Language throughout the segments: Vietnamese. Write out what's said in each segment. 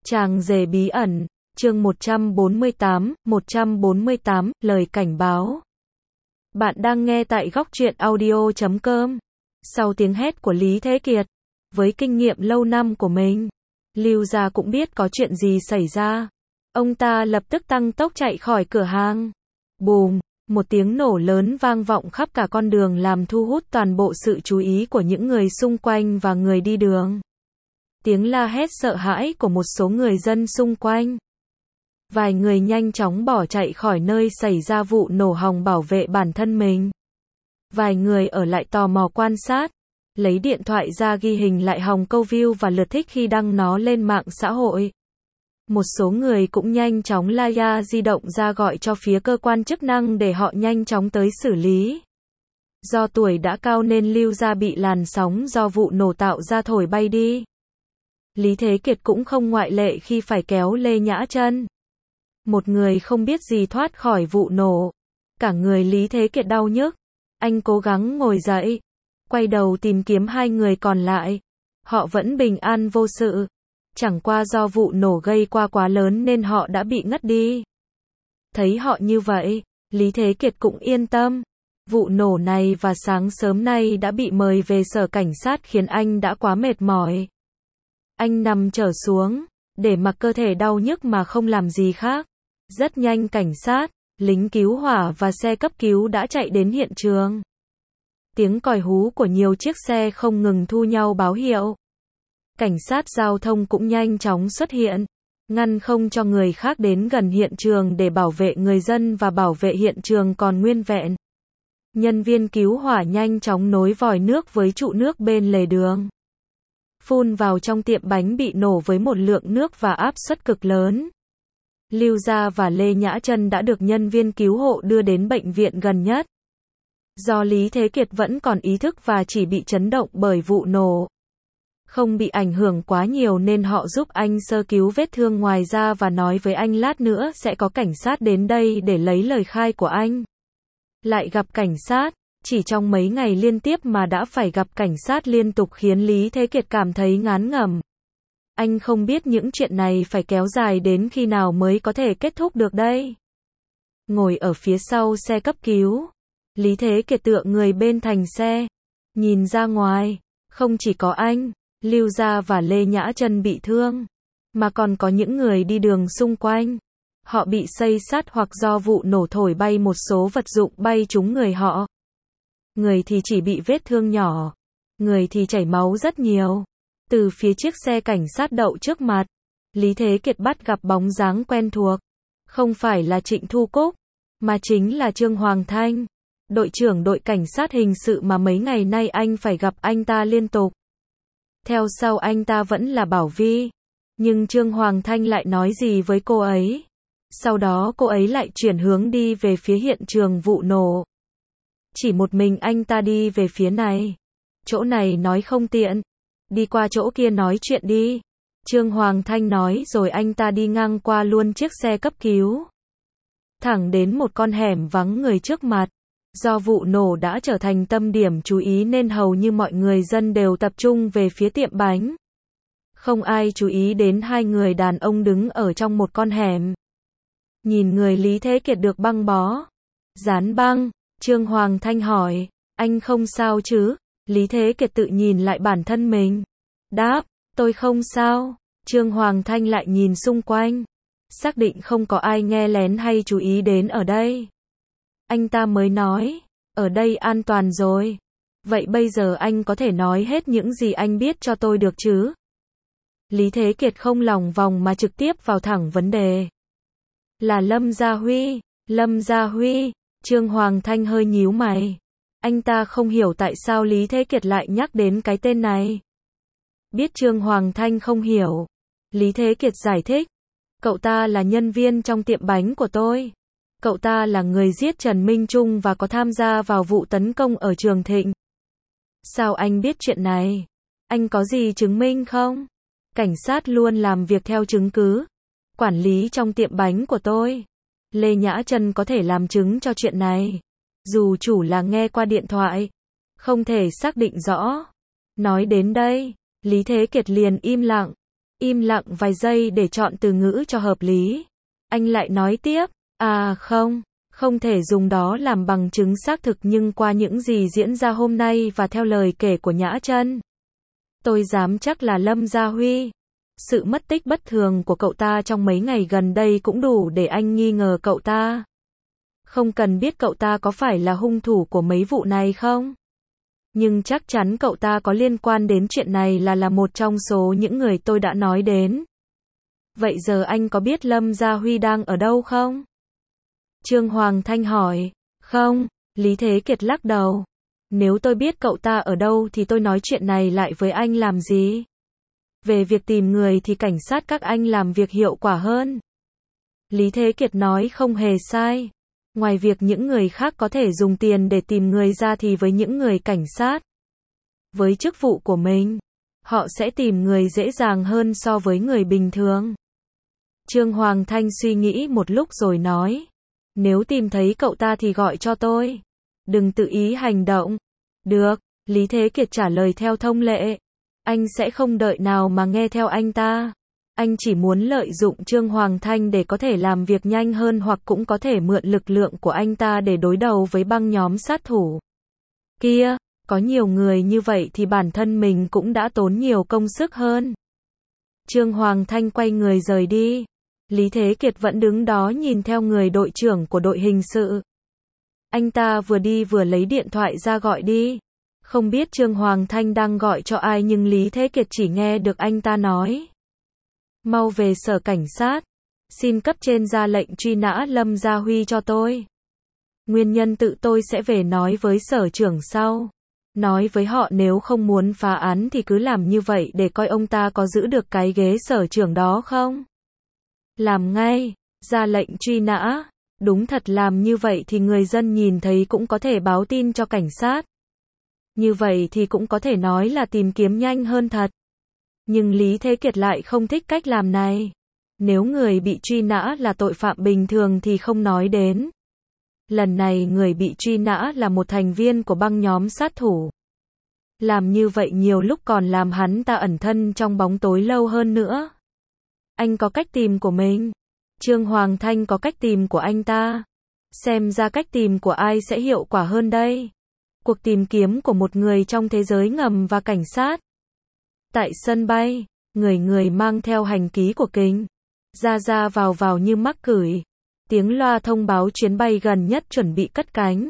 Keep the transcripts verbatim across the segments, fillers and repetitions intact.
Chàng rể bí ẩn, chương một trăm bốn mươi tám, một trăm bốn mươi tám, lời cảnh báo. Bạn đang nghe tại góc truyện audio chấm com. Sau tiếng hét của Lý Thế Kiệt, với kinh nghiệm lâu năm của mình, Lưu gia cũng biết có chuyện gì xảy ra. Ông ta lập tức tăng tốc chạy khỏi cửa hàng. Bùm, một tiếng nổ lớn vang vọng khắp cả con đường làm thu hút toàn bộ sự chú ý của những người xung quanh và người đi đường. Tiếng la hét sợ hãi của một số người dân xung quanh. Vài người nhanh chóng bỏ chạy khỏi nơi xảy ra vụ nổ hòng bảo vệ bản thân mình. Vài người ở lại tò mò quan sát, lấy điện thoại ra ghi hình lại hòng câu view và lượt thích khi đăng nó lên mạng xã hội. Một số người cũng nhanh chóng laya di động ra gọi cho phía cơ quan chức năng để họ nhanh chóng tới xử lý. Do tuổi đã cao nên Lưu gia bị làn sóng do vụ nổ tạo ra thổi bay đi. Lý Thế Kiệt cũng không ngoại lệ khi phải kéo Lê Nhã Chân, một người không biết gì thoát khỏi vụ nổ. Cả người Lý Thế Kiệt đau nhức. Anh cố gắng ngồi dậy, quay đầu tìm kiếm hai người còn lại. Họ vẫn bình an vô sự. Chẳng qua do vụ nổ gây qua quá lớn nên họ đã bị ngất đi. Thấy họ như vậy, Lý Thế Kiệt cũng yên tâm. Vụ nổ này và sáng sớm nay đã bị mời về sở cảnh sát khiến anh đã quá mệt mỏi. Anh nằm trở xuống, để mặc cơ thể đau nhức mà không làm gì khác. Rất nhanh cảnh sát, lính cứu hỏa và xe cấp cứu đã chạy đến hiện trường. Tiếng còi hú của nhiều chiếc xe không ngừng thu nhau báo hiệu. Cảnh sát giao thông cũng nhanh chóng xuất hiện, ngăn không cho người khác đến gần hiện trường để bảo vệ người dân và bảo vệ hiện trường còn nguyên vẹn. Nhân viên cứu hỏa nhanh chóng nối vòi nước với trụ nước bên lề đường, phun vào trong tiệm bánh bị nổ với một lượng nước và áp suất cực lớn. Lưu gia và Lê Nhã Chân đã được nhân viên cứu hộ đưa đến bệnh viện gần nhất. Do Lý Thế Kiệt vẫn còn ý thức và chỉ bị chấn động bởi vụ nổ, không bị ảnh hưởng quá nhiều nên họ giúp anh sơ cứu vết thương ngoài da và nói với anh lát nữa sẽ có cảnh sát đến đây để lấy lời khai của anh. Lại gặp cảnh sát, chỉ trong mấy ngày liên tiếp mà đã phải gặp cảnh sát liên tục khiến Lý Thế Kiệt cảm thấy ngán ngẩm. Anh không biết những chuyện này phải kéo dài đến khi nào mới có thể kết thúc được đây. Ngồi ở phía sau xe cấp cứu, Lý Thế Kiệt tựa người bên thành xe, nhìn ra ngoài, không chỉ có anh, Lưu gia và Lê Nhã Chân bị thương, mà còn có những người đi đường xung quanh. Họ bị xây xát hoặc do vụ nổ thổi bay một số vật dụng bay trúng người họ. Người thì chỉ bị vết thương nhỏ, người thì chảy máu rất nhiều. Từ phía chiếc xe cảnh sát đậu trước mặt, Lý Thế Kiệt bắt gặp bóng dáng quen thuộc. Không phải là Trịnh Thu Cúc, mà chính là Trương Hoàng Thanh, đội trưởng đội cảnh sát hình sự mà mấy ngày nay anh phải gặp anh ta liên tục. Theo sau anh ta vẫn là Bảo Vi, nhưng Trương Hoàng Thanh lại nói gì với cô ấy. Sau đó cô ấy lại chuyển hướng đi về phía hiện trường vụ nổ. Chỉ một mình anh ta đi về phía này. Chỗ này nói không tiện, đi qua chỗ kia nói chuyện đi, Trương Hoàng Thanh nói rồi anh ta đi ngang qua luôn chiếc xe cấp cứu, thẳng đến một con hẻm vắng người trước mặt. Do vụ nổ đã trở thành tâm điểm chú ý nên hầu như mọi người dân đều tập trung về phía tiệm bánh. Không ai chú ý đến hai người đàn ông đứng ở trong một con hẻm. Nhìn người Lý Thế Kiệt được băng bó, dán băng, Trương Hoàng Thanh hỏi, anh không sao chứ? Lý Thế Kiệt tự nhìn lại bản thân mình, đáp, tôi không sao. Trương Hoàng Thanh lại nhìn xung quanh, xác định không có ai nghe lén hay chú ý đến ở đây. Anh ta mới nói, ở đây an toàn rồi. Vậy bây giờ anh có thể nói hết những gì anh biết cho tôi được chứ? Lý Thế Kiệt không lòng vòng mà trực tiếp vào thẳng vấn đề. Là Lâm Gia Huy. Lâm Gia Huy. Trương Hoàng Thanh hơi nhíu mày. Anh ta không hiểu tại sao Lý Thế Kiệt lại nhắc đến cái tên này. Biết Trương Hoàng Thanh không hiểu, Lý Thế Kiệt giải thích. Cậu ta là nhân viên trong tiệm bánh của tôi. Cậu ta là người giết Trần Minh Trung và có tham gia vào vụ tấn công ở Trường Thịnh. Sao anh biết chuyện này? Anh có gì chứng minh không? Cảnh sát luôn làm việc theo chứng cứ. Quản lý trong tiệm bánh của tôi, Lê Nhã Chân có thể làm chứng cho chuyện này. Dù chủ là nghe qua điện thoại, không thể xác định rõ. Nói đến đây, Lý Thế Kiệt liền im lặng. Im lặng vài giây để chọn từ ngữ cho hợp lý. Anh lại nói tiếp, à không, không thể dùng đó làm bằng chứng xác thực nhưng qua những gì diễn ra hôm nay và theo lời kể của Nhã Trân, tôi dám chắc là Lâm Gia Huy. Sự mất tích bất thường của cậu ta trong mấy ngày gần đây cũng đủ để anh nghi ngờ cậu ta. Không cần biết cậu ta có phải là hung thủ của mấy vụ này không? Nhưng chắc chắn cậu ta có liên quan đến chuyện này là là một trong số những người tôi đã nói đến. Vậy giờ anh có biết Lâm Gia Huy đang ở đâu không? Trương Hoàng Thanh hỏi. Không, Lý Thế Kiệt lắc đầu. Nếu tôi biết cậu ta ở đâu thì tôi nói chuyện này lại với anh làm gì? Về việc tìm người thì cảnh sát các anh làm việc hiệu quả hơn. Lý Thế Kiệt nói không hề sai. Ngoài việc những người khác có thể dùng tiền để tìm người ra thì với những người cảnh sát, với chức vụ của mình, họ sẽ tìm người dễ dàng hơn so với người bình thường. Trương Hoàng Thanh suy nghĩ một lúc rồi nói. Nếu tìm thấy cậu ta thì gọi cho tôi. Đừng tự ý hành động. Được, Lý Thế Kiệt trả lời theo thông lệ. Anh sẽ không đợi nào mà nghe theo anh ta. Anh chỉ muốn lợi dụng Trương Hoàng Thanh để có thể làm việc nhanh hơn hoặc cũng có thể mượn lực lượng của anh ta để đối đầu với băng nhóm sát thủ kia. Có nhiều người như vậy thì bản thân mình cũng đã tốn nhiều công sức hơn. Trương Hoàng Thanh quay người rời đi. Lý Thế Kiệt vẫn đứng đó nhìn theo người đội trưởng của đội hình sự. Anh ta vừa đi vừa lấy điện thoại ra gọi đi. Không biết Trương Hoàng Thanh đang gọi cho ai nhưng Lý Thế Kiệt chỉ nghe được anh ta nói. Mau về sở cảnh sát. Xin cấp trên ra lệnh truy nã Lâm Gia Huy cho tôi. Nguyên nhân tự tôi sẽ về nói với sở trưởng sau. Nói với họ nếu không muốn phá án thì cứ làm như vậy để coi ông ta có giữ được cái ghế sở trưởng đó không. Làm ngay. Ra lệnh truy nã. Đúng thật làm như vậy thì người dân nhìn thấy cũng có thể báo tin cho cảnh sát. Như vậy thì cũng có thể nói là tìm kiếm nhanh hơn thật. Nhưng Lý Thế Kiệt lại không thích cách làm này. Nếu người bị truy nã là tội phạm bình thường thì không nói đến. Lần này người bị truy nã là một thành viên của băng nhóm sát thủ. Làm như vậy nhiều lúc còn làm hắn ta ẩn thân trong bóng tối lâu hơn nữa. Anh có cách tìm của mình. Trương Hoàng Thanh có cách tìm của anh ta. Xem ra cách tìm của ai sẽ hiệu quả hơn đây. Cuộc tìm kiếm của một người trong thế giới ngầm và cảnh sát. Tại sân bay, người người mang theo hành ký của Kính. Ra ra vào vào như mắc cửi. Tiếng loa thông báo chuyến bay gần nhất chuẩn bị cất cánh.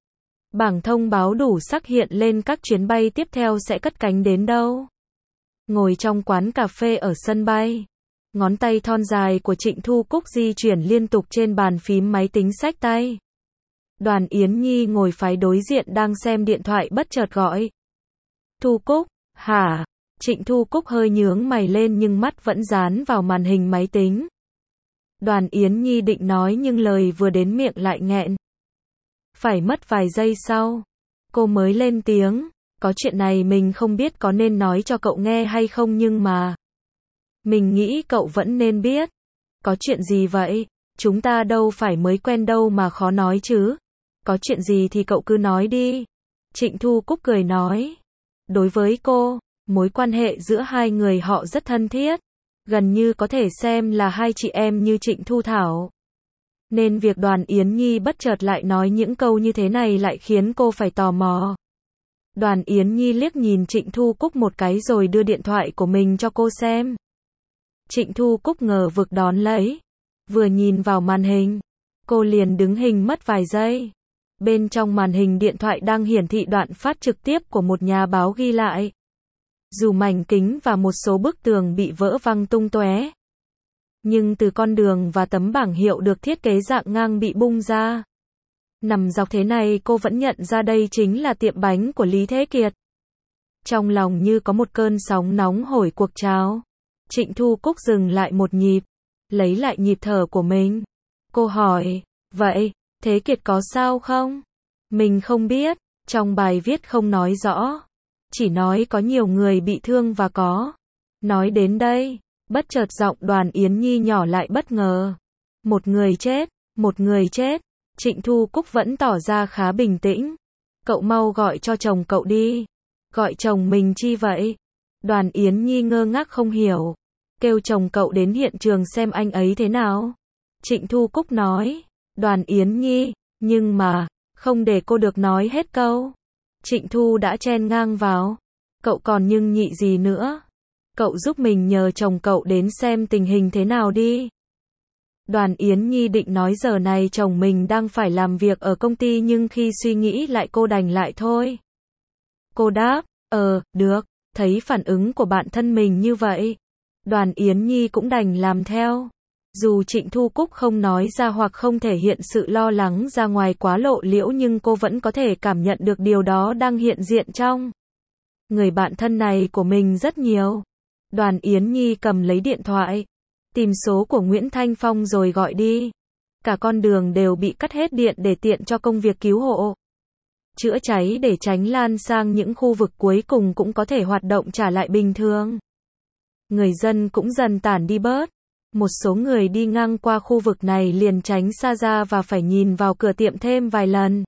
Bảng thông báo đủ sắc hiện lên các chuyến bay tiếp theo sẽ cất cánh đến đâu. Ngồi trong quán cà phê ở sân bay. Ngón tay thon dài của Trịnh Thu Cúc di chuyển liên tục trên bàn phím máy tính xách tay. Đoàn Yến Nhi ngồi phái đối diện đang xem điện thoại bất chợt gọi. Thu Cúc, hả? Trịnh Thu Cúc hơi nhướng mày lên nhưng mắt vẫn dán vào màn hình máy tính. Đoàn Yến Nhi định nói nhưng lời vừa đến miệng lại nghẹn. Phải mất vài giây sau, cô mới lên tiếng. Có chuyện này mình không biết có nên nói cho cậu nghe hay không nhưng mà mình nghĩ cậu vẫn nên biết. Có chuyện gì vậy? Chúng ta đâu phải mới quen đâu mà khó nói chứ. Có chuyện gì thì cậu cứ nói đi. Trịnh Thu Cúc cười nói. Đối với cô, mối quan hệ giữa hai người họ rất thân thiết. Gần như có thể xem là hai chị em như Trịnh Thu Thảo. Nên việc Đoàn Yến Nhi bất chợt lại nói những câu như thế này lại khiến cô phải tò mò. Đoàn Yến Nhi liếc nhìn Trịnh Thu Cúc một cái rồi đưa điện thoại của mình cho cô xem. Trịnh Thu Cúc ngờ vực đón lấy. Vừa nhìn vào màn hình, cô liền đứng hình mất vài giây. Bên trong màn hình điện thoại đang hiển thị đoạn phát trực tiếp của một nhà báo ghi lại. Dù mảnh kính và một số bức tường bị vỡ văng tung tóe, nhưng từ con đường và tấm bảng hiệu được thiết kế dạng ngang bị bung ra. Nằm dọc thế này cô vẫn nhận ra đây chính là tiệm bánh của Lý Thế Kiệt. Trong lòng như có một cơn sóng nóng hổi cuộc trào. Trịnh Thu Cúc dừng lại một nhịp, lấy lại nhịp thở của mình. Cô hỏi, vậy, Thế Kiệt có sao không? Mình không biết, trong bài viết không nói rõ. Chỉ nói có nhiều người bị thương và có. Nói đến đây, bất chợt giọng Đoàn Yến Nhi nhỏ lại bất ngờ. Một người chết, một người chết. Trịnh Thu Cúc vẫn tỏ ra khá bình tĩnh. Cậu mau gọi cho chồng cậu đi. Gọi chồng mình chi vậy? Đoàn Yến Nhi ngơ ngác không hiểu. kêu chồng cậu đến hiện trường xem anh ấy thế nào. Trịnh Thu Cúc nói. Đoàn Yến Nhi, nhưng mà, không để cô được nói hết câu. Trịnh Thu đã chen ngang vào. Cậu còn nhưng nhị gì nữa. Cậu giúp mình nhờ chồng cậu đến xem tình hình thế nào đi. Đoàn Yến Nhi định nói giờ này chồng mình đang phải làm việc ở công ty nhưng khi suy nghĩ lại cô đành lại thôi. Cô đáp, ờ, được, thấy phản ứng của bạn thân mình như vậy. Đoàn Yến Nhi cũng đành làm theo. Dù Trịnh Thu Cúc không nói ra hoặc không thể hiện sự lo lắng ra ngoài quá lộ liễu nhưng cô vẫn có thể cảm nhận được điều đó đang hiện diện trong người bạn thân này của mình rất nhiều. Đoàn Yến Nhi cầm lấy điện thoại, tìm số của Nguyễn Thanh Phong rồi gọi đi. Cả con đường đều bị cắt hết điện để tiện cho công việc cứu hộ. Chữa cháy để tránh lan sang những khu vực cuối cùng cũng có thể hoạt động trả lại bình thường. Người dân cũng dần tản đi bớt. Một số người đi ngang qua khu vực này liền tránh xa ra và phải nhìn vào cửa tiệm thêm vài lần.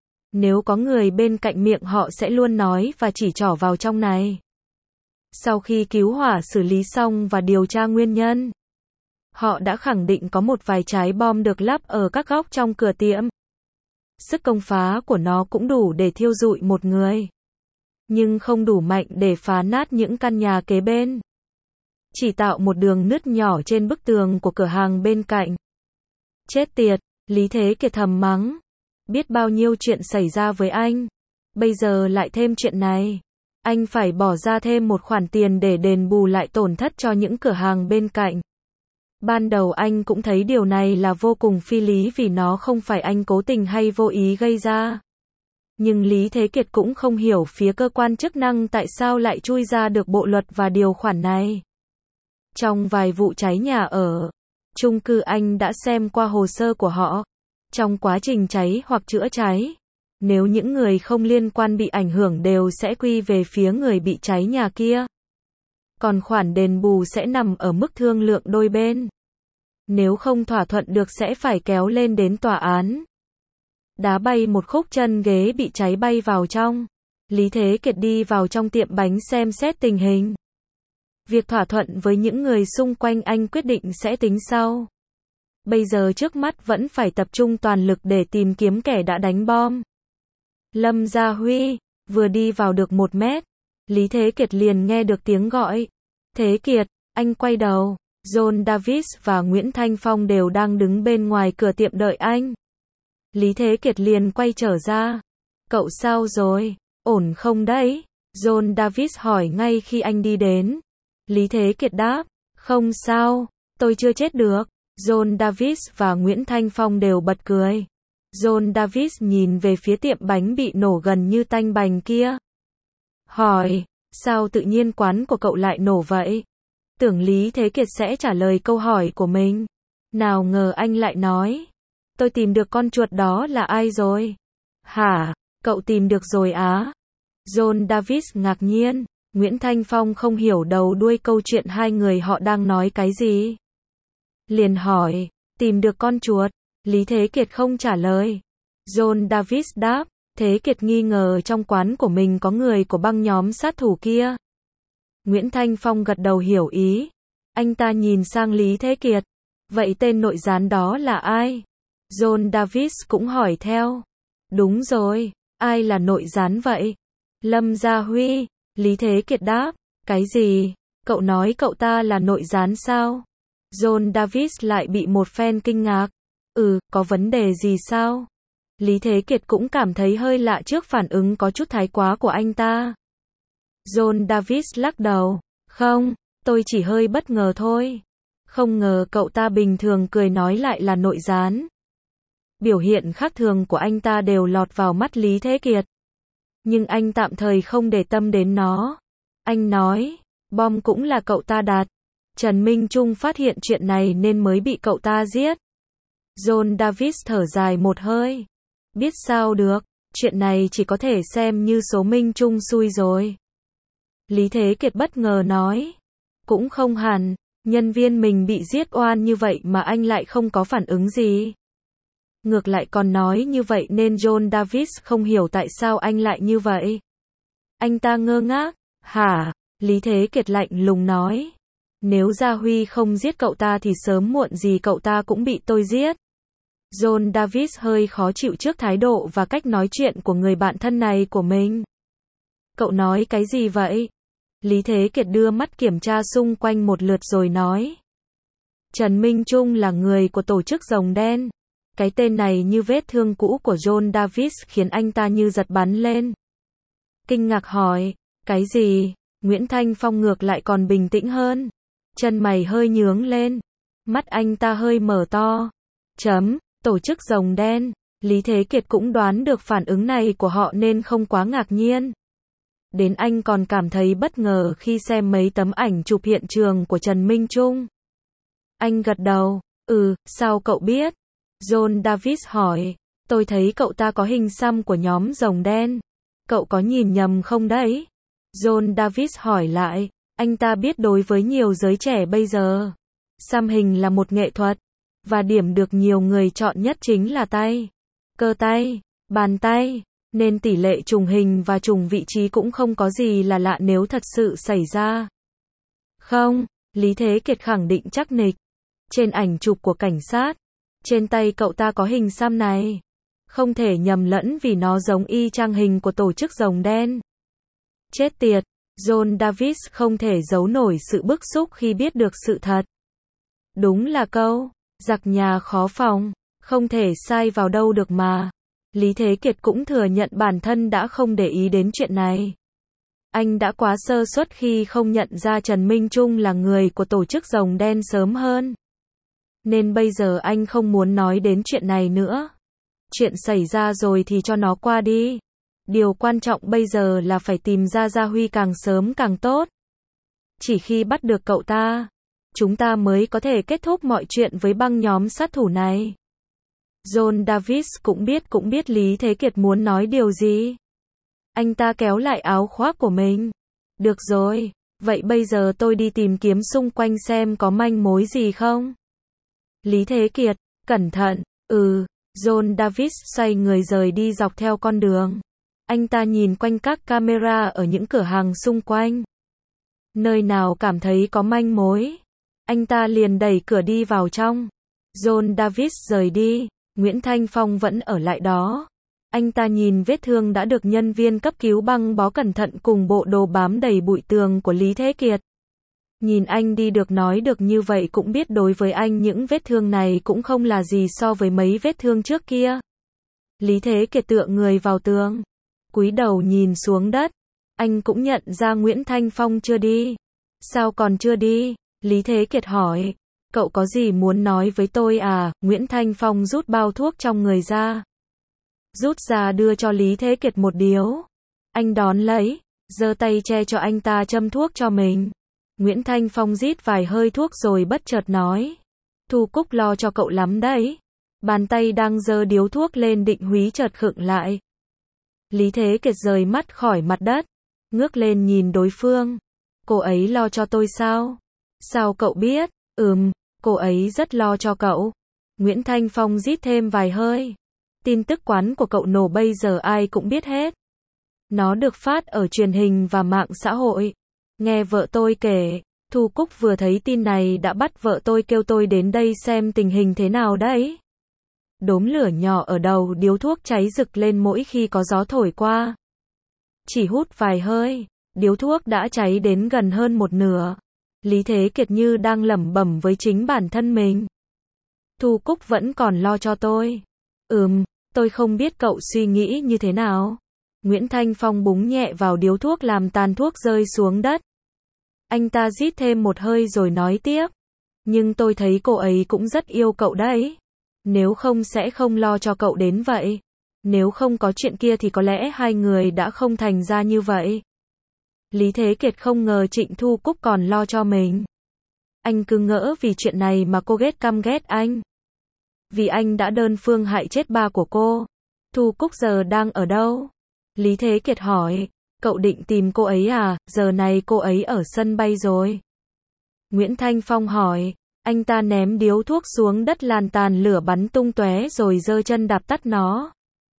Nếu có người bên cạnh miệng họ sẽ luôn nói và chỉ trỏ vào trong này. Sau khi cứu hỏa xử lý xong và điều tra nguyên nhân, họ đã khẳng định có một vài trái bom được lắp ở các góc trong cửa tiệm. Sức công phá của nó cũng đủ để thiêu rụi một người, nhưng không đủ mạnh để phá nát những căn nhà kế bên. Chỉ tạo một đường nứt nhỏ trên bức tường của cửa hàng bên cạnh. Chết tiệt, Lý Thế Kiệt thầm mắng. Biết bao nhiêu chuyện xảy ra với anh. Bây giờ lại thêm chuyện này. Anh phải bỏ ra thêm một khoản tiền để đền bù lại tổn thất cho những cửa hàng bên cạnh. Ban đầu anh cũng thấy điều này là vô cùng phi lý vì nó không phải anh cố tình hay vô ý gây ra. Nhưng Lý Thế Kiệt cũng không hiểu phía cơ quan chức năng tại sao lại chui ra được bộ luật và điều khoản này. Trong vài vụ cháy nhà ở, chung cư anh đã xem qua hồ sơ của họ. Trong quá trình cháy hoặc chữa cháy, nếu những người không liên quan bị ảnh hưởng đều sẽ quy về phía người bị cháy nhà kia. Còn khoản đền bù sẽ nằm ở mức thương lượng đôi bên. Nếu không thỏa thuận được sẽ phải kéo lên đến tòa án. Đá bay một khúc chân ghế bị cháy bay vào trong. Lý Thế Kiệt đi vào trong tiệm bánh xem xét tình hình. Việc thỏa thuận với những người xung quanh anh quyết định sẽ tính sau. Bây giờ trước mắt vẫn phải tập trung toàn lực để tìm kiếm kẻ đã đánh bom. Lâm Gia Huy, vừa đi vào được một mét, Lý Thế Kiệt liền nghe được tiếng gọi. Thế Kiệt, anh quay đầu, John Davis và Nguyễn Thanh Phong đều đang đứng bên ngoài cửa tiệm đợi anh. Lý Thế Kiệt liền quay trở ra. Cậu sao rồi, ổn không đấy? John Davis hỏi ngay khi anh đi đến. Lý Thế Kiệt đáp, không sao, tôi chưa chết được. John Davis và Nguyễn Thanh Phong đều bật cười. John Davis nhìn về phía tiệm bánh bị nổ gần như tanh bành kia. Hỏi, sao tự nhiên quán của cậu lại nổ vậy? Tưởng Lý Thế Kiệt sẽ trả lời câu hỏi của mình. Nào ngờ anh lại nói, tôi tìm được con chuột đó là ai rồi? Hả, cậu tìm được rồi á? John Davis ngạc nhiên. Nguyễn Thanh Phong không hiểu đầu đuôi câu chuyện hai người họ đang nói cái gì. Liền hỏi, tìm được con chuột? Lý Thế Kiệt không trả lời. John Davis đáp, Thế Kiệt nghi ngờ trong quán của mình có người của băng nhóm sát thủ kia. Nguyễn Thanh Phong gật đầu hiểu ý. Anh ta nhìn sang Lý Thế Kiệt. Vậy tên nội gián đó là ai? John Davis cũng hỏi theo. Đúng rồi, ai là nội gián vậy? Lâm Gia Huy. Lý Thế Kiệt đáp, cái gì? Cậu nói cậu ta là nội gián sao? John Davis lại bị một phen kinh ngạc. Ừ, có vấn đề gì sao? Lý Thế Kiệt cũng cảm thấy hơi lạ trước phản ứng có chút thái quá của anh ta. John Davis lắc đầu. Không, tôi chỉ hơi bất ngờ thôi. Không ngờ cậu ta bình thường cười nói lại là nội gián. Biểu hiện khác thường của anh ta đều lọt vào mắt Lý Thế Kiệt. Nhưng anh tạm thời không để tâm đến nó. Anh nói, bom cũng là cậu ta đặt. Trần Minh Trung phát hiện chuyện này nên mới bị cậu ta giết. John Davis thở dài một hơi. Biết sao được, chuyện này chỉ có thể xem như số Minh Trung xui rồi. Lý Thế Kiệt bất ngờ nói. Cũng không hẳn, nhân viên mình bị giết oan như vậy mà anh lại không có phản ứng gì. Ngược lại còn nói như vậy nên John Davis không hiểu tại sao anh lại như vậy. Anh ta ngơ ngác. Hả? Lý Thế Kiệt lạnh lùng nói. Nếu Gia Huy không giết cậu ta thì sớm muộn gì cậu ta cũng bị tôi giết. John Davis hơi khó chịu trước thái độ và cách nói chuyện của người bạn thân này của mình. Cậu nói cái gì vậy? Lý Thế Kiệt đưa mắt kiểm tra xung quanh một lượt rồi nói. Trần Minh Trung là người của tổ chức Rồng Đen. Cái tên này như vết thương cũ của John Davis khiến anh ta như giật bắn lên. Kinh ngạc hỏi, cái gì? Nguyễn Thanh Phong ngược lại còn bình tĩnh hơn. Chân mày hơi nhướng lên. Mắt anh ta hơi mở to. Chấm, tổ chức Rồng Đen. Lý Thế Kiệt cũng đoán được phản ứng này của họ nên không quá ngạc nhiên. Đến anh còn cảm thấy bất ngờ khi xem mấy tấm ảnh chụp hiện trường của Trần Minh Trung. Anh gật đầu, ừ, sao cậu biết? John Davis hỏi, tôi thấy cậu ta có hình xăm của nhóm Rồng Đen. Cậu có nhìn nhầm không đấy? John Davis hỏi lại, anh ta biết đối với nhiều giới trẻ bây giờ, xăm hình là một nghệ thuật, và điểm được nhiều người chọn nhất chính là tay, cơ tay, bàn tay, nên tỷ lệ trùng hình và trùng vị trí cũng không có gì là lạ nếu thật sự xảy ra. Không, Lý Thế Kiệt khẳng định chắc nịch. Trên ảnh chụp của cảnh sát, trên tay cậu ta có hình xăm này. Không thể nhầm lẫn vì nó giống y chang hình của tổ chức Rồng Đen. Chết tiệt, John Davis không thể giấu nổi sự bức xúc khi biết được sự thật. Đúng là câu, giặc nhà khó phòng, không thể sai vào đâu được mà. Lý Thế Kiệt cũng thừa nhận bản thân đã không để ý đến chuyện này. Anh đã quá sơ suất khi không nhận ra Trần Minh Trung là người của tổ chức Rồng Đen sớm hơn. Nên bây giờ anh không muốn nói đến chuyện này nữa. Chuyện xảy ra rồi thì cho nó qua đi. Điều quan trọng bây giờ là phải tìm ra Gia Huy càng sớm càng tốt. Chỉ khi bắt được cậu ta, chúng ta mới có thể kết thúc mọi chuyện với băng nhóm sát thủ này. John Davis cũng biết cũng biết Lý Thế Kiệt muốn nói điều gì. Anh ta kéo lại áo khoác của mình. Được rồi, vậy bây giờ tôi đi tìm kiếm xung quanh xem có manh mối gì không? Lý Thế Kiệt, cẩn thận, ừ, John Davis xoay người rời đi dọc theo con đường. Anh ta nhìn quanh các camera ở những cửa hàng xung quanh. Nơi nào cảm thấy có manh mối, anh ta liền đẩy cửa đi vào trong. John Davis rời đi, Nguyễn Thanh Phong vẫn ở lại đó. Anh ta nhìn vết thương đã được nhân viên cấp cứu băng bó cẩn thận cùng bộ đồ bám đầy bụi tường của Lý Thế Kiệt. Nhìn anh đi được nói được như vậy cũng biết đối với anh những vết thương này cũng không là gì so với mấy vết thương trước kia. Lý Thế Kiệt tựa người vào tường, cúi đầu nhìn xuống đất. Anh cũng nhận ra Nguyễn Thanh Phong chưa đi. Sao còn chưa đi? Lý Thế Kiệt hỏi. Cậu có gì muốn nói với tôi à? Nguyễn Thanh Phong rút bao thuốc trong người ra. Rút ra đưa cho Lý Thế Kiệt một điếu. Anh đón lấy, giơ tay che cho anh ta châm thuốc cho mình. Nguyễn Thanh Phong rít vài hơi thuốc rồi bất chợt nói. Thu Cúc lo cho cậu lắm đấy. Bàn tay đang giơ điếu thuốc lên định húy chợt khựng lại. Lý Thế Kiệt rời mắt khỏi mặt đất, ngước lên nhìn đối phương. Cô ấy lo cho tôi sao? Sao cậu biết? Ừm, cô ấy rất lo cho cậu. Nguyễn Thanh Phong rít thêm vài hơi. Tin tức quán của cậu nổ bây giờ ai cũng biết hết. Nó được phát ở truyền hình và mạng xã hội. Nghe vợ tôi kể, Thu Cúc vừa thấy tin này đã bắt vợ tôi kêu tôi đến đây xem tình hình thế nào đấy. Đốm lửa nhỏ ở đầu điếu thuốc cháy rực lên mỗi khi có gió thổi qua. Chỉ hút vài hơi, điếu thuốc đã cháy đến gần hơn một nửa. Lý Thế Kiệt như đang lẩm bẩm với chính bản thân mình. Thu Cúc vẫn còn lo cho tôi. Ừm, tôi không biết cậu suy nghĩ như thế nào. Nguyễn Thanh Phong búng nhẹ vào điếu thuốc làm tàn thuốc rơi xuống đất. Anh ta rít thêm một hơi rồi nói tiếp. Nhưng tôi thấy cô ấy cũng rất yêu cậu đấy. Nếu không sẽ không lo cho cậu đến vậy. Nếu không có chuyện kia thì có lẽ hai người đã không thành ra như vậy. Lý Thế Kiệt không ngờ Trịnh Thu Cúc còn lo cho mình. Anh cứ ngỡ vì chuyện này mà cô ghét căm ghét anh. Vì anh đã đơn phương hại chết ba của cô. Thu Cúc giờ đang ở đâu? Lý Thế Kiệt hỏi. Cậu định tìm cô ấy à? Giờ này cô ấy ở sân bay rồi. Nguyễn Thanh Phong hỏi. Anh ta ném điếu thuốc xuống đất làn tàn lửa bắn tung tóe rồi giơ chân đạp tắt nó.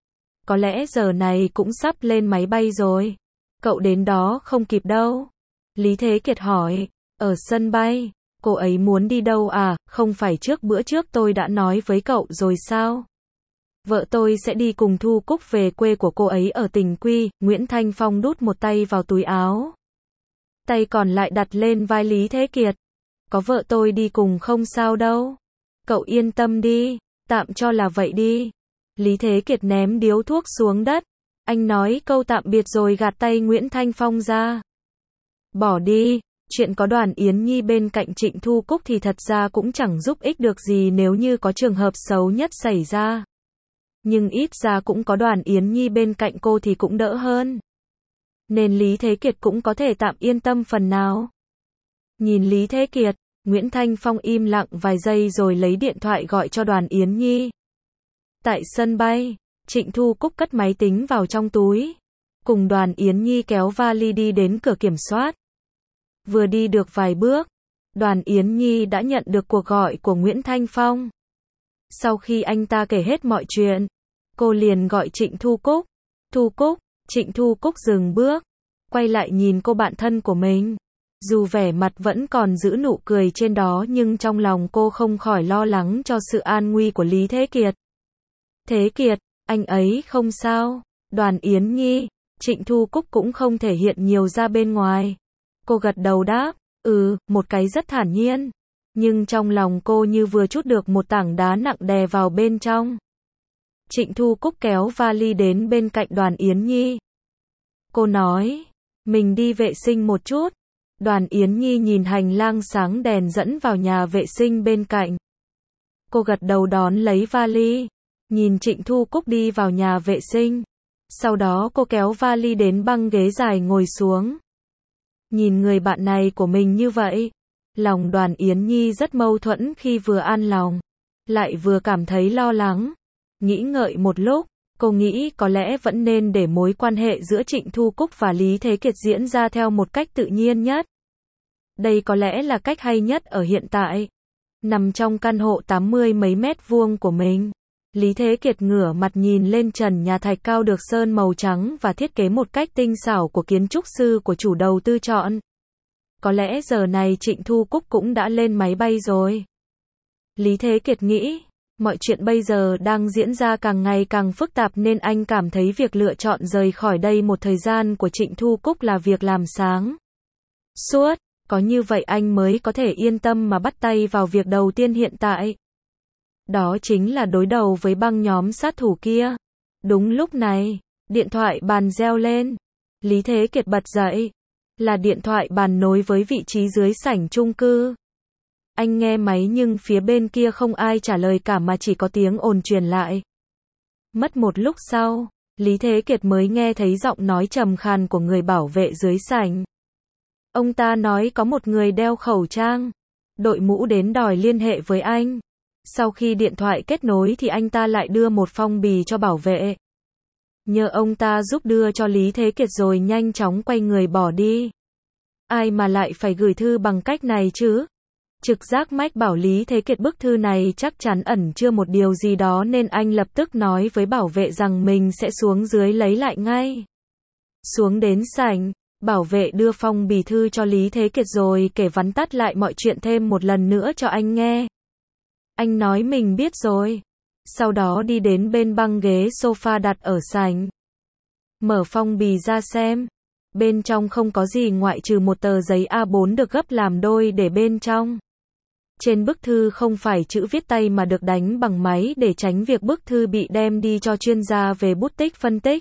Có lẽ giờ này cũng sắp lên máy bay rồi. Cậu đến đó không kịp đâu. Lý Thế Kiệt hỏi. Ở sân bay. Cô ấy muốn đi đâu à, không phải trước bữa trước tôi đã nói với cậu rồi sao? Vợ tôi sẽ đi cùng Thu Cúc về quê của cô ấy ở Tỉnh Quy. Nguyễn Thanh Phong đút một tay vào túi áo. Tay còn lại đặt lên vai Lý Thế Kiệt. Có vợ tôi đi cùng không sao đâu. Cậu yên tâm đi, tạm cho là vậy đi. Lý Thế Kiệt ném điếu thuốc xuống đất. Anh nói câu tạm biệt rồi gạt tay Nguyễn Thanh Phong ra. Bỏ đi, chuyện có Đoàn Yến Nhi bên cạnh Trịnh Thu Cúc thì thật ra cũng chẳng giúp ích được gì nếu như có trường hợp xấu nhất xảy ra. Nhưng ít ra cũng có Đoàn Yến Nhi bên cạnh cô thì cũng đỡ hơn. Nên Lý Thế Kiệt cũng có thể tạm yên tâm phần nào. Nhìn Lý Thế Kiệt, Nguyễn Thanh Phong im lặng vài giây rồi lấy điện thoại gọi cho Đoàn Yến Nhi. Tại sân bay, Trịnh Thu Cúc cất máy tính vào trong túi. Cùng Đoàn Yến Nhi kéo vali đi đến cửa kiểm soát. Vừa đi được vài bước, Đoàn Yến Nhi đã nhận được cuộc gọi của Nguyễn Thanh Phong. Sau khi anh ta kể hết mọi chuyện, cô liền gọi Trịnh Thu Cúc. Thu Cúc, Trịnh Thu Cúc dừng bước, quay lại nhìn cô bạn thân của mình. Dù vẻ mặt vẫn còn giữ nụ cười trên đó nhưng trong lòng cô không khỏi lo lắng cho sự an nguy của Lý Thế Kiệt. Thế Kiệt, anh ấy không sao. Đoàn Yến Nhi, Trịnh Thu Cúc cũng không thể hiện nhiều ra bên ngoài. Cô gật đầu đáp, ừ, một cái rất thản nhiên. Nhưng trong lòng cô như vừa trút được một tảng đá nặng đè vào bên trong. Trịnh Thu Cúc kéo vali đến bên cạnh Đoàn Yến Nhi. Cô nói, mình đi vệ sinh một chút. Đoàn Yến Nhi nhìn hành lang sáng đèn dẫn vào nhà vệ sinh bên cạnh. Cô gật đầu đón lấy vali, nhìn Trịnh Thu Cúc đi vào nhà vệ sinh. Sau đó cô kéo vali đến băng ghế dài ngồi xuống. Nhìn người bạn này của mình như vậy, lòng Đoàn Yến Nhi rất mâu thuẫn khi vừa an lòng, lại vừa cảm thấy lo lắng. Nghĩ ngợi một lúc, cô nghĩ có lẽ vẫn nên để mối quan hệ giữa Trịnh Thu Cúc và Lý Thế Kiệt diễn ra theo một cách tự nhiên nhất. Đây có lẽ là cách hay nhất ở hiện tại. Nằm trong căn hộ tám mươi mấy mét vuông của mình, Lý Thế Kiệt ngửa mặt nhìn lên trần nhà thạch cao được sơn màu trắng và thiết kế một cách tinh xảo của kiến trúc sư của chủ đầu tư chọn. Có lẽ giờ này Trịnh Thu Cúc cũng đã lên máy bay rồi. Lý Thế Kiệt nghĩ, mọi chuyện bây giờ đang diễn ra càng ngày càng phức tạp nên anh cảm thấy việc lựa chọn rời khỏi đây một thời gian của Trịnh Thu Cúc là việc làm sáng suốt. Có như vậy anh mới có thể yên tâm mà bắt tay vào việc đầu tiên hiện tại. Đó chính là đối đầu với băng nhóm sát thủ kia. Đúng lúc này, điện thoại bàn reo lên. Lý Thế Kiệt bật dậy. Là điện thoại bàn nối với vị trí dưới sảnh chung cư. Anh nghe máy nhưng phía bên kia không ai trả lời cả mà chỉ có tiếng ồn truyền lại. Mất một lúc sau, Lý Thế Kiệt mới nghe thấy giọng nói trầm khàn của người bảo vệ dưới sảnh. Ông ta nói có một người đeo khẩu trang, đội mũ đến đòi liên hệ với anh. Sau khi điện thoại kết nối thì anh ta lại đưa một phong bì cho bảo vệ. Nhờ ông ta giúp đưa cho Lý Thế Kiệt rồi nhanh chóng quay người bỏ đi. Ai mà lại phải gửi thư bằng cách này chứ? Trực giác mách bảo Lý Thế Kiệt bức thư này chắc chắn ẩn chứa một điều gì đó nên anh lập tức nói với bảo vệ rằng mình sẽ xuống dưới lấy lại ngay. Xuống đến sảnh, bảo vệ đưa phong bì thư cho Lý Thế Kiệt rồi kể vắn tắt lại mọi chuyện thêm một lần nữa cho anh nghe. Anh nói mình biết rồi. Sau đó đi đến bên băng ghế sofa đặt ở sảnh. Mở phong bì ra xem. Bên trong không có gì ngoại trừ một tờ giấy A bốn được gấp làm đôi để bên trong. Trên bức thư không phải chữ viết tay mà được đánh bằng máy để tránh việc bức thư bị đem đi cho chuyên gia về bút tích phân tích.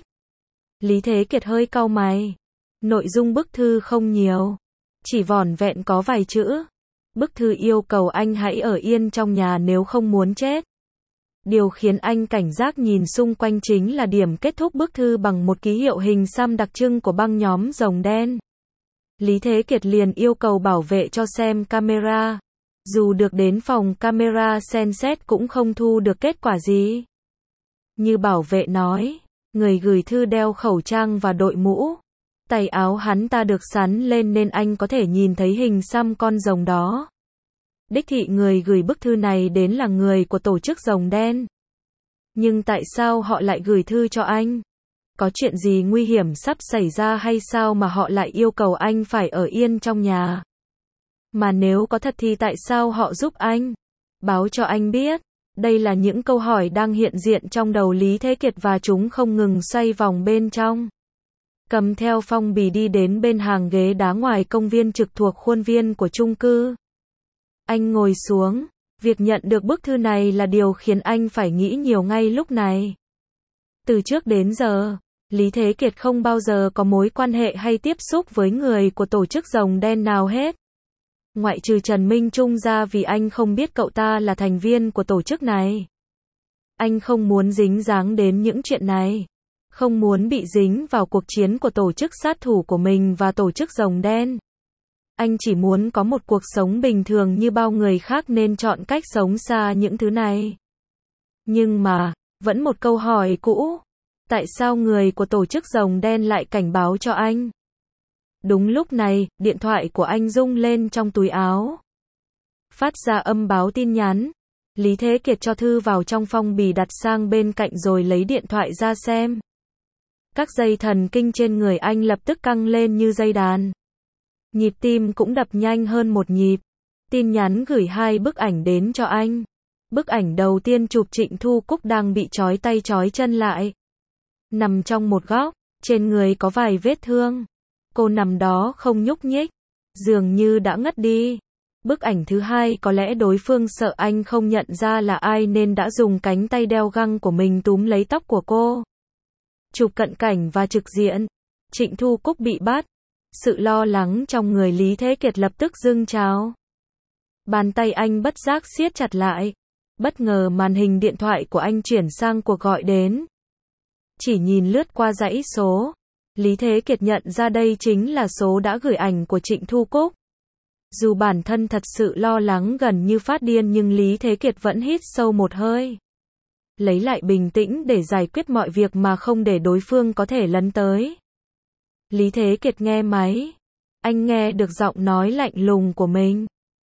Lý Thế Kiệt hơi cau mày. Nội dung bức thư không nhiều, chỉ vỏn vẹn có vài chữ. Bức thư yêu cầu anh hãy ở yên trong nhà nếu không muốn chết. Điều khiến anh cảnh giác nhìn xung quanh chính là điểm kết thúc bức thư bằng một ký hiệu hình xăm đặc trưng của băng nhóm rồng đen. Lý Thế Kiệt liền yêu cầu bảo vệ cho xem camera. Dù được đến phòng camera xem xét cũng không thu được kết quả gì. Như bảo vệ nói, người gửi thư đeo khẩu trang và đội mũ. Tay áo hắn ta được sắn lên nên anh có thể nhìn thấy hình xăm con rồng đó. Đích thị người gửi bức thư này đến là người của tổ chức rồng đen. Nhưng tại sao họ lại gửi thư cho anh? Có chuyện gì nguy hiểm sắp xảy ra hay sao mà họ lại yêu cầu anh phải ở yên trong nhà? Mà nếu có thật thì tại sao họ giúp anh? Báo cho anh biết. Đây là những câu hỏi đang hiện diện trong đầu Lý Thế Kiệt và chúng không ngừng xoay vòng bên trong. Cầm theo phong bì đi đến bên hàng ghế đá ngoài công viên trực thuộc khuôn viên của chung cư. Anh ngồi xuống. Việc nhận được bức thư này là điều khiến anh phải nghĩ nhiều ngay lúc này. Từ trước đến giờ, Lý Thế Kiệt không bao giờ có mối quan hệ hay tiếp xúc với người của tổ chức Rồng Đen nào hết. Ngoại trừ Trần Minh Trung ra vì anh không biết cậu ta là thành viên của tổ chức này. Anh không muốn dính dáng đến những chuyện này. Không muốn bị dính vào cuộc chiến của tổ chức sát thủ của mình và tổ chức Rồng Đen. Anh chỉ muốn có một cuộc sống bình thường như bao người khác nên chọn cách sống xa những thứ này. Nhưng mà, vẫn một câu hỏi cũ. Tại sao người của tổ chức Rồng Đen lại cảnh báo cho anh? Đúng lúc này, điện thoại của anh rung lên trong túi áo. Phát ra âm báo tin nhắn. Lý Thế Kiệt cho thư vào trong phong bì đặt sang bên cạnh rồi lấy điện thoại ra xem. Các dây thần kinh trên người anh lập tức căng lên như dây đàn. Nhịp tim cũng đập nhanh hơn một nhịp. Tin nhắn gửi hai bức ảnh đến cho anh. Bức ảnh đầu tiên chụp Trịnh Thu Cúc đang bị trói tay trói chân lại. Nằm trong một góc, trên người có vài vết thương. Cô nằm đó không nhúc nhích, dường như đã ngất đi. Bức ảnh thứ hai có lẽ đối phương sợ anh không nhận ra là ai nên đã dùng cánh tay đeo găng của mình túm lấy tóc của cô. Chụp cận cảnh và trực diện. Trịnh Thu Cúc bị bắt. Sự lo lắng trong người Lý Thế Kiệt lập tức dâng trào. Bàn tay anh bất giác siết chặt lại. Bất ngờ màn hình điện thoại của anh chuyển sang cuộc gọi đến. Chỉ nhìn lướt qua dãy số, Lý Thế Kiệt nhận ra đây chính là số đã gửi ảnh của Trịnh Thu Cúc. Dù bản thân thật sự lo lắng gần như phát điên nhưng Lý Thế Kiệt vẫn hít sâu một hơi. Lấy lại bình tĩnh để giải quyết mọi việc mà không để đối phương có thể lấn tới. Lý Thế Kiệt nghe máy. Anh nghe được giọng nói lạnh lùng của mình.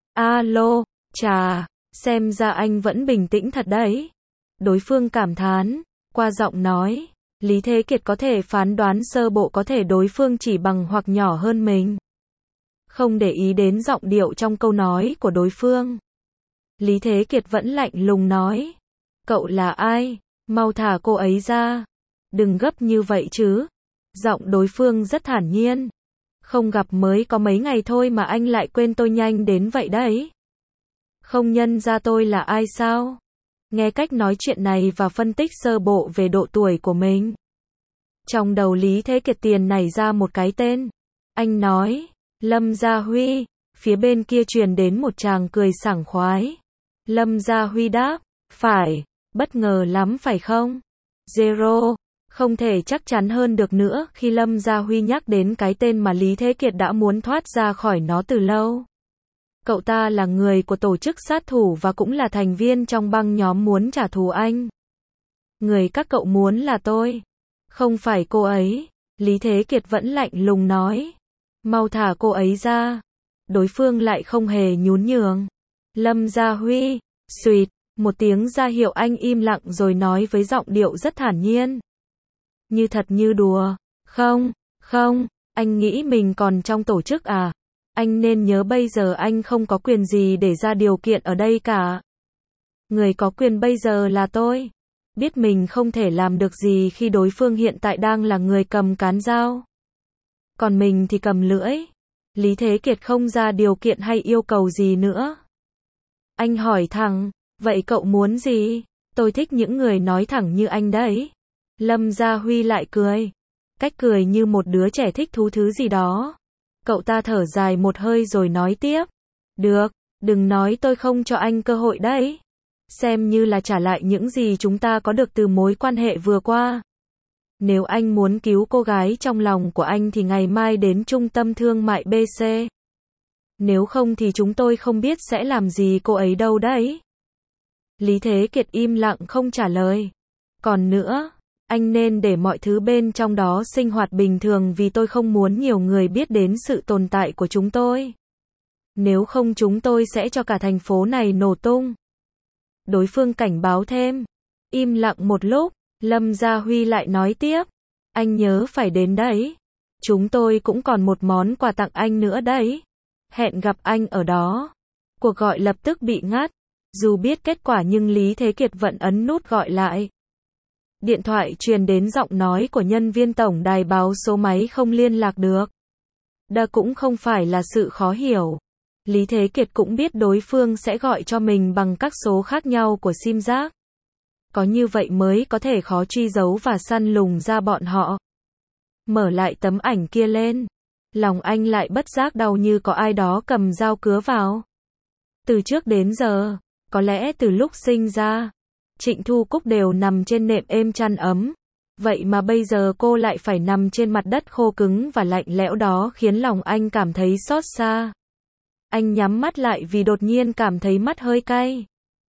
Alo, chà, xem ra anh vẫn bình tĩnh thật đấy. Đối phương cảm thán, qua giọng nói. Lý Thế Kiệt có thể phán đoán sơ bộ có thể đối phương chỉ bằng hoặc nhỏ hơn mình. Không để ý đến giọng điệu trong câu nói của đối phương. Lý Thế Kiệt vẫn lạnh lùng nói. Cậu là ai? Mau thả cô ấy ra. Đừng gấp như vậy chứ. Giọng đối phương rất thản nhiên. Không gặp mới có mấy ngày thôi mà anh lại quên tôi nhanh đến vậy đấy. Không nhận ra tôi là ai sao? Nghe cách nói chuyện này và phân tích sơ bộ về độ tuổi của mình. Trong đầu Lý Thế Kiệt tiền nảy ra một cái tên. Anh nói, Lâm Gia Huy. Phía bên kia truyền đến một tràng cười sảng khoái. Lâm Gia Huy đáp, phải, bất ngờ lắm phải không? Zero. Không thể chắc chắn hơn được nữa khi Lâm Gia Huy nhắc đến cái tên mà Lý Thế Kiệt đã muốn thoát ra khỏi nó từ lâu. Cậu ta là người của tổ chức sát thủ và cũng là thành viên trong băng nhóm muốn trả thù anh. Người các cậu muốn là tôi. Không phải cô ấy. Lý Thế Kiệt vẫn lạnh lùng nói. Mau thả cô ấy ra. Đối phương lại không hề nhún nhường. Lâm Gia Huy. Xuyệt. Một tiếng ra hiệu anh im lặng rồi nói với giọng điệu rất thản nhiên. Như thật như đùa. Không, không, anh nghĩ mình còn trong tổ chức à? Anh nên nhớ bây giờ anh không có quyền gì để ra điều kiện ở đây cả. Người có quyền bây giờ là tôi. Biết mình không thể làm được gì khi đối phương hiện tại đang là người cầm cán dao. Còn mình thì cầm lưỡi. Lý Thế Kiệt không ra điều kiện hay yêu cầu gì nữa. Anh hỏi thẳng, vậy cậu muốn gì? Tôi thích những người nói thẳng như anh đấy. Lâm Gia Huy lại cười. Cách cười như một đứa trẻ thích thú thứ gì đó. Cậu ta thở dài một hơi rồi nói tiếp. Được, đừng nói tôi không cho anh cơ hội đấy. Xem như là trả lại những gì chúng ta có được từ mối quan hệ vừa qua. Nếu anh muốn cứu cô gái trong lòng của anh thì ngày mai đến trung tâm thương mại bê xê. Nếu không thì chúng tôi không biết sẽ làm gì cô ấy đâu đấy. Lý Thế Kiệt im lặng không trả lời. Còn nữa, anh nên để mọi thứ bên trong đó sinh hoạt bình thường vì tôi không muốn nhiều người biết đến sự tồn tại của chúng tôi. Nếu không chúng tôi sẽ cho cả thành phố này nổ tung. Đối phương cảnh báo thêm. Im lặng một lúc, Lâm Gia Huy lại nói tiếp. Anh nhớ phải đến đấy. Chúng tôi cũng còn một món quà tặng anh nữa đấy. hẹn gặp anh ở đó. Cuộc gọi lập tức bị ngắt. Dù biết kết quả nhưng Lý Thế Kiệt vẫn ấn nút gọi lại. Điện thoại truyền đến giọng nói của nhân viên tổng đài báo số máy không liên lạc được. Đây cũng không phải là sự khó hiểu. Lý Thế Kiệt cũng biết đối phương sẽ gọi cho mình bằng các số khác nhau của sim giác. Có như vậy mới có thể khó truy dấu và săn lùng ra bọn họ. Mở lại tấm ảnh kia lên. Lòng anh lại bất giác đau như có ai đó cầm dao cứa vào. Từ trước đến giờ, có lẽ từ lúc sinh ra, Trịnh Thu Cúc đều nằm trên nệm êm chăn ấm. Vậy mà bây giờ cô lại phải nằm trên mặt đất khô cứng và lạnh lẽo đó khiến lòng anh cảm thấy xót xa. Anh nhắm mắt lại vì đột nhiên cảm thấy mắt hơi cay.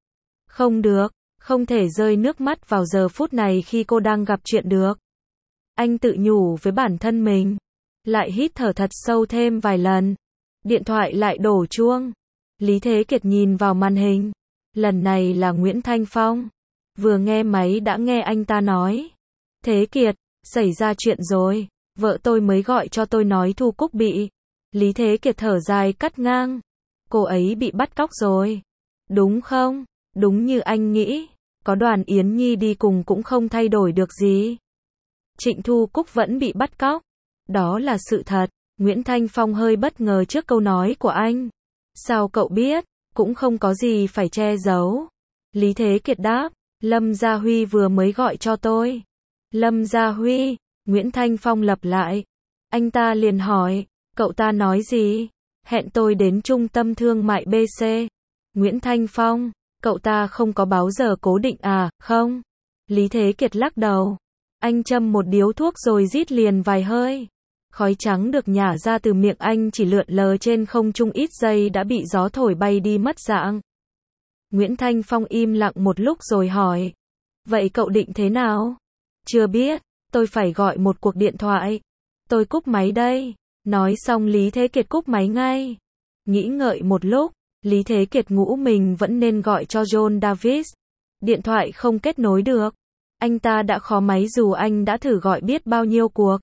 Không được, không thể rơi nước mắt vào giờ phút này khi cô đang gặp chuyện được. Anh tự nhủ với bản thân mình. Lại hít thở thật sâu thêm vài lần. Điện thoại lại đổ chuông. Lý Thế Kiệt nhìn vào màn hình. Lần này là Nguyễn Thanh Phong. Vừa nghe máy đã nghe anh ta nói. Thế Kiệt, xảy ra chuyện rồi. Vợ tôi mới gọi cho tôi nói Thu Cúc bị. Lý Thế Kiệt thở dài cắt ngang. Cô ấy bị bắt cóc rồi. Đúng không? Đúng như anh nghĩ. Có Đoàn Yến Nhi đi cùng cũng không thay đổi được gì. Trịnh Thu Cúc vẫn bị bắt cóc. Đó là sự thật. Nguyễn Thanh Phong hơi bất ngờ trước câu nói của anh. Sao cậu biết? Cũng không có gì phải che giấu. Lý Thế Kiệt đáp. Lâm Gia Huy vừa mới gọi cho tôi. Lâm Gia Huy. Nguyễn Thanh Phong lặp lại. Anh ta liền hỏi. Cậu ta nói gì? Hẹn tôi đến trung tâm thương mại bê xê. Nguyễn Thanh Phong. Cậu ta không có báo giờ cố định à, không? Lý Thế Kiệt lắc đầu. Anh châm một điếu thuốc rồi rít liền vài hơi. Khói trắng được nhả ra từ miệng anh chỉ lượn lờ trên không trung ít giây đã bị gió thổi bay đi mất dạng. Nguyễn Thanh Phong im lặng một lúc rồi hỏi. Vậy cậu định thế nào? Chưa biết, tôi phải gọi một cuộc điện thoại. Tôi cúp máy đây. Nói xong Lý Thế Kiệt cúp máy ngay. Nghĩ ngợi một lúc, Lý Thế Kiệt ngũ mình vẫn nên gọi cho John Davis. Điện thoại không kết nối được. Anh ta đã khó máy dù anh đã thử gọi biết bao nhiêu cuộc.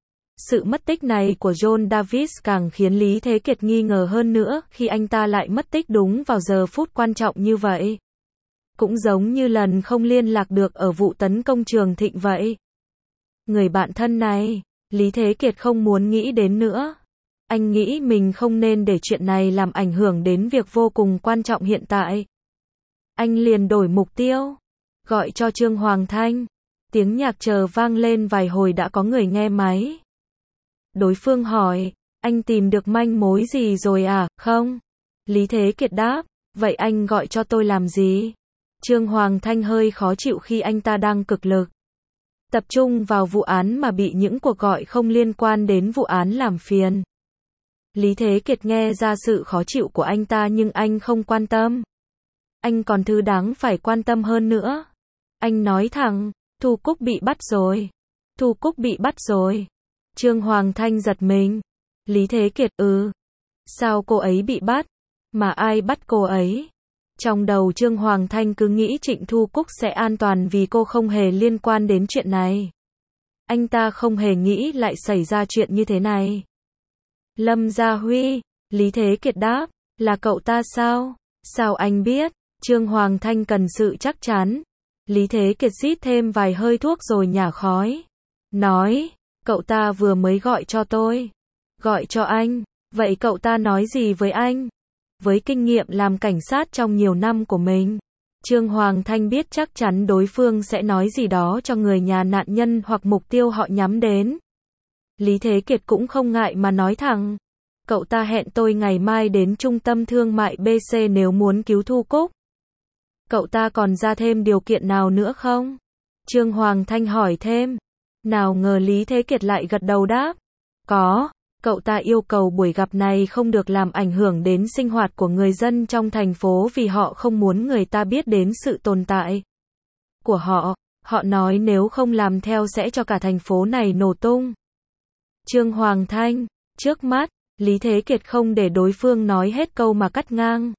Sự mất tích này của John Davis càng khiến Lý Thế Kiệt nghi ngờ hơn nữa khi anh ta lại mất tích đúng vào giờ phút quan trọng như vậy. Cũng giống như lần không liên lạc được ở vụ tấn công Trường Thịnh vậy. Người bạn thân này, Lý Thế Kiệt không muốn nghĩ đến nữa. Anh nghĩ mình không nên để chuyện này làm ảnh hưởng đến việc vô cùng quan trọng hiện tại. Anh liền đổi mục tiêu. Gọi cho Trương Hoàng Thanh. Tiếng nhạc chờ vang lên vài hồi đã có người nghe máy. Đối phương hỏi, anh tìm được manh mối gì rồi à, không? Lý Thế Kiệt đáp, vậy anh gọi cho tôi làm gì? Trương Hoàng Thanh hơi khó chịu khi anh ta đang cực lực tập trung vào vụ án mà bị những cuộc gọi không liên quan đến vụ án làm phiền. Lý Thế Kiệt nghe ra sự khó chịu của anh ta nhưng anh không quan tâm. Anh còn thứ đáng phải quan tâm hơn nữa. Anh nói thẳng, Thu Cúc bị bắt rồi. Thu Cúc bị bắt rồi. Trương Hoàng Thanh giật mình. Lý Thế Kiệt, ừ. Sao cô ấy bị bắt? Mà ai bắt cô ấy? Trong đầu Trương Hoàng Thanh cứ nghĩ Trịnh Thu Cúc sẽ an toàn vì cô không hề liên quan đến chuyện này. Anh ta không hề nghĩ lại xảy ra chuyện như thế này. Lâm Gia Huy, Lý Thế Kiệt đáp, là cậu ta sao? Sao anh biết? Trương Hoàng Thanh cần sự chắc chắn. Lý Thế Kiệt rít thêm vài hơi thuốc rồi nhả khói. Nói, cậu ta vừa mới gọi cho tôi. Gọi cho anh, vậy cậu ta nói gì với anh? Với kinh nghiệm làm cảnh sát trong nhiều năm của mình, Trương Hoàng Thanh biết chắc chắn đối phương sẽ nói gì đó cho người nhà nạn nhân hoặc mục tiêu họ nhắm đến. Lý Thế Kiệt cũng không ngại mà nói thẳng. Cậu ta hẹn tôi ngày mai đến trung tâm thương mại bê xê nếu muốn cứu Thu Cúc. Cậu ta còn ra thêm điều kiện nào nữa không? Trương Hoàng Thanh hỏi thêm. Nào ngờ Lý Thế Kiệt lại gật đầu đáp. Có, cậu ta yêu cầu buổi gặp này không được làm ảnh hưởng đến sinh hoạt của người dân trong thành phố vì họ không muốn người ta biết đến sự tồn tại của họ. Họ nói nếu không làm theo sẽ cho cả thành phố này nổ tung. Trương Hoàng Thanh, trước mắt, Lý Thế Kiệt không để đối phương nói hết câu mà cắt ngang.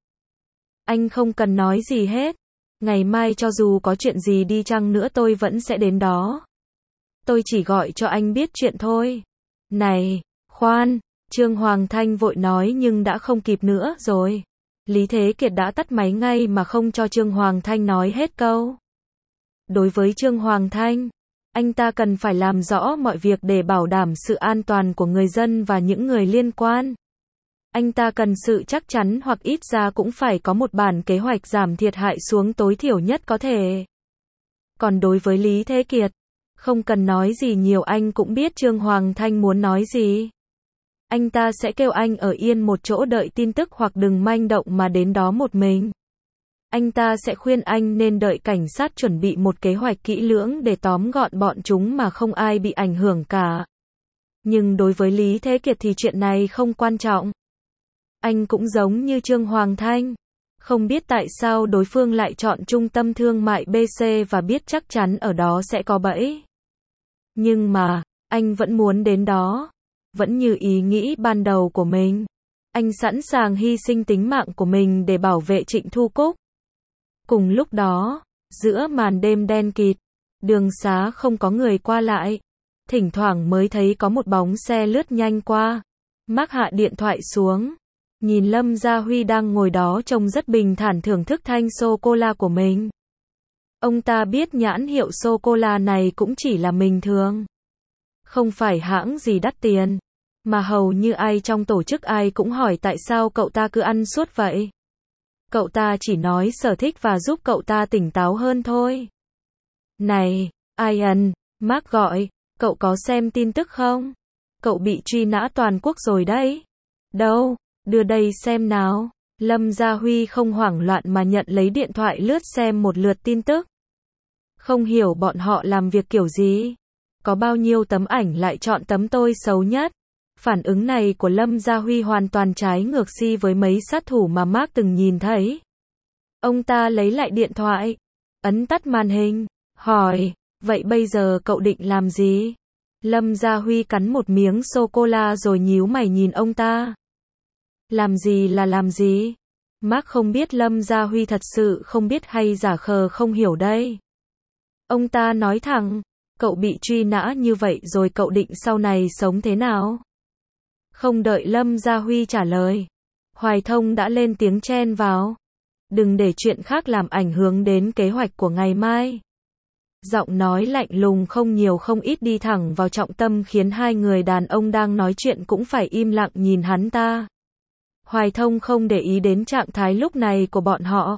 Anh không cần nói gì hết. Ngày mai cho dù có chuyện gì đi chăng nữa tôi vẫn sẽ đến đó. Tôi chỉ gọi cho anh biết chuyện thôi. Này, khoan, Trương Hoàng Thanh vội nói nhưng đã không kịp nữa rồi. Lý Thế Kiệt đã tắt máy ngay mà không cho Trương Hoàng Thanh nói hết câu. Đối với Trương Hoàng Thanh, anh ta cần phải làm rõ mọi việc để bảo đảm sự an toàn của người dân và những người liên quan. Anh ta cần sự chắc chắn hoặc ít ra cũng phải có một bản kế hoạch giảm thiệt hại xuống tối thiểu nhất có thể. Còn đối với Lý Thế Kiệt, không cần nói gì nhiều, anh cũng biết Trương Hoàng Thanh muốn nói gì. Anh ta sẽ kêu anh ở yên một chỗ đợi tin tức hoặc đừng manh động mà đến đó một mình. Anh ta sẽ khuyên anh nên đợi cảnh sát chuẩn bị một kế hoạch kỹ lưỡng để tóm gọn bọn chúng mà không ai bị ảnh hưởng cả. Nhưng đối với Lý Thế Kiệt thì chuyện này không quan trọng. Anh cũng giống như Trương Hoàng Thanh. Không biết tại sao đối phương lại chọn trung tâm thương mại bê xê và biết chắc chắn ở đó sẽ có bẫy. Nhưng mà, anh vẫn muốn đến đó. Vẫn như ý nghĩ ban đầu của mình. Anh sẵn sàng hy sinh tính mạng của mình để bảo vệ Trịnh Thu Cúc. Cùng lúc đó, giữa màn đêm đen kịt, đường xá không có người qua lại. Thỉnh thoảng mới thấy có một bóng xe lướt nhanh qua. Mark hạ điện thoại xuống. Nhìn Lâm Gia Huy đang ngồi đó trông rất bình thản thưởng thức thanh sô-cô-la của mình. Ông ta biết nhãn hiệu sô-cô-la này cũng chỉ là bình thường. Không phải hãng gì đắt tiền. Mà hầu như ai trong tổ chức ai cũng hỏi tại sao cậu ta cứ ăn suốt vậy. Cậu ta chỉ nói sở thích và giúp cậu ta tỉnh táo hơn thôi. Này, Ian, Mark gọi, cậu có xem tin tức không? Cậu bị truy nã toàn quốc rồi đấy. Đâu, đưa đây xem nào. Lâm Gia Huy không hoảng loạn mà nhận lấy điện thoại lướt xem một lượt tin tức. Không hiểu bọn họ làm việc kiểu gì. Có bao nhiêu tấm ảnh lại chọn tấm tôi xấu nhất. Phản ứng này của Lâm Gia Huy hoàn toàn trái ngược si với mấy sát thủ mà Mark từng nhìn thấy. Ông ta lấy lại điện thoại, ấn tắt màn hình, hỏi, vậy bây giờ cậu định làm gì? Lâm Gia Huy cắn một miếng sô-cô-la rồi nhíu mày nhìn ông ta. Làm gì là làm gì? Mark không biết Lâm Gia Huy thật sự không biết hay giả khờ không hiểu đây. Ông ta nói thẳng, cậu bị truy nã như vậy rồi cậu định sau này sống thế nào? Không đợi Lâm Gia Huy trả lời, Hoài Thông đã lên tiếng chen vào. Đừng để chuyện khác làm ảnh hưởng đến kế hoạch của ngày mai. Giọng nói lạnh lùng không nhiều không ít đi thẳng vào trọng tâm khiến hai người đàn ông đang nói chuyện cũng phải im lặng nhìn hắn ta. Hoài Thông không để ý đến trạng thái lúc này của bọn họ.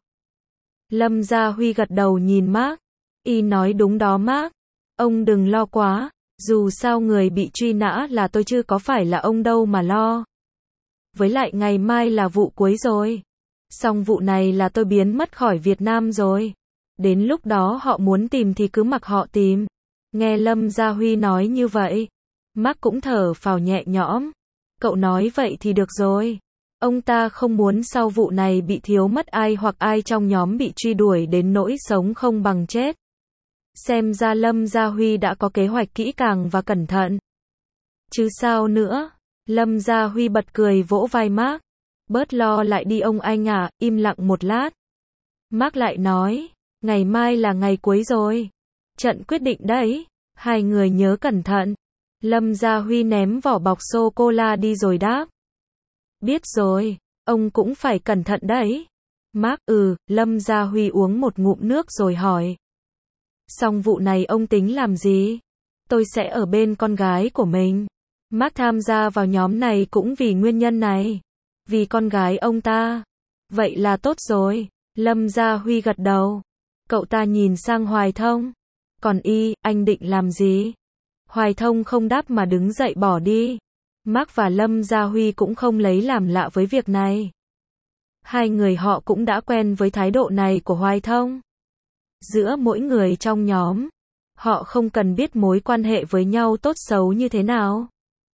Lâm Gia Huy gật đầu nhìn Mark. Y nói đúng đó Mark. Ông đừng lo quá. Dù sao người bị truy nã là tôi chứ có phải là ông đâu mà lo. Với lại ngày mai là vụ cuối rồi. Xong vụ này là tôi biến mất khỏi Việt Nam rồi. Đến lúc đó họ muốn tìm thì cứ mặc họ tìm. Nghe Lâm Gia Huy nói như vậy, Mark cũng thở phào nhẹ nhõm. Cậu nói vậy thì được rồi. Ông ta không muốn sau vụ này bị thiếu mất ai hoặc ai trong nhóm bị truy đuổi đến nỗi sống không bằng chết. Xem ra Lâm Gia Huy đã có kế hoạch kỹ càng và cẩn thận. Chứ sao nữa? Lâm Gia Huy bật cười vỗ vai Mark. Bớt lo lại đi ông anh à, im lặng một lát. Mark lại nói, ngày mai là ngày cuối rồi. Trận quyết định đấy. Hai người nhớ cẩn thận. Lâm Gia Huy ném vỏ bọc sô-cô-la đi rồi đáp. Biết rồi, ông cũng phải cẩn thận đấy. Mark, ừ, Lâm Gia Huy uống một ngụm nước rồi hỏi. Xong vụ này ông tính làm gì? Tôi sẽ ở bên con gái của mình. Mark tham gia vào nhóm này cũng vì nguyên nhân này. Vì con gái ông ta. Vậy là tốt rồi. Lâm Gia Huy gật đầu. Cậu ta nhìn sang Hoài Thông. Còn y, anh định làm gì? Hoài Thông không đáp mà đứng dậy bỏ đi. Mark và Lâm Gia Huy cũng không lấy làm lạ với việc này. Hai người họ cũng đã quen với thái độ này của Hoài Thông. Giữa mỗi người trong nhóm, họ không cần biết mối quan hệ với nhau tốt xấu như thế nào.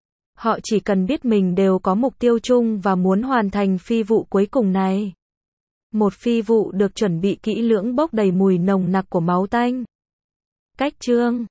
Họ chỉ cần biết mình đều có mục tiêu chung và muốn hoàn thành phi vụ cuối cùng này. Một phi vụ được chuẩn bị kỹ lưỡng bốc đầy mùi nồng nặc của máu tanh. Cách chương